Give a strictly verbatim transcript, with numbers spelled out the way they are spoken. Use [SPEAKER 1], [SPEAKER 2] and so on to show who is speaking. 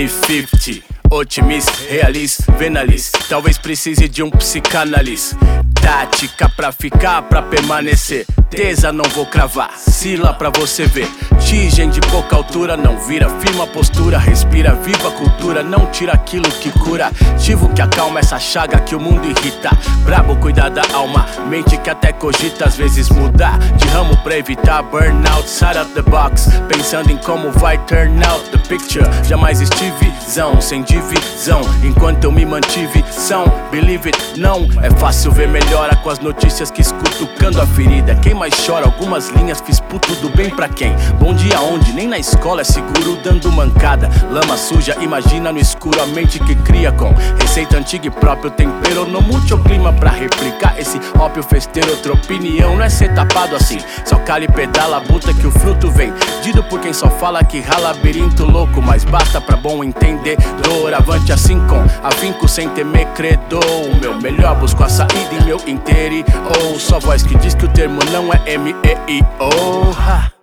[SPEAKER 1] cinquenta, otimista, realista, venalista. Talvez precise de um psicanalista. Tática pra ficar, pra permanecer. Tesa não vou cravar, sila pra você ver. Tigem de pouca altura, não vira. Firma a postura, respira, viva a cultura. Não tira aquilo que cura. Ativo que acalma essa chaga que o mundo irrita. Brabo cuidar da alma, mente que até cogita às vezes mudar de ramo pra evitar burnout. Side of the box, pensando em como vai turn out the picture. Jamais estive zão, sem divisão, enquanto eu me mantive são. Believe it, não é fácil ver melhora com as notícias que escuto cando a ferida. Quem mais chora? Algumas linhas fiz puto do bem pra quem? Bom dia onde? Nem na escola é seguro dando mancada. Lama suja, imagina no escuro a mente que cria com receita antiga e próprio tempero. Não mude o clima pra replicar esse ópio festeiro. Outra opinião não é ser tapado assim. Só cala e pedala a buta que o fruto vem. Dido por quem só fala que rala labirinto louco. Mas basta pra bom entender. Dor avante assim com afinco sem temer credor. O meu melhor busco a saída em meu interior. Só voz que diz que o termo não é M E I O.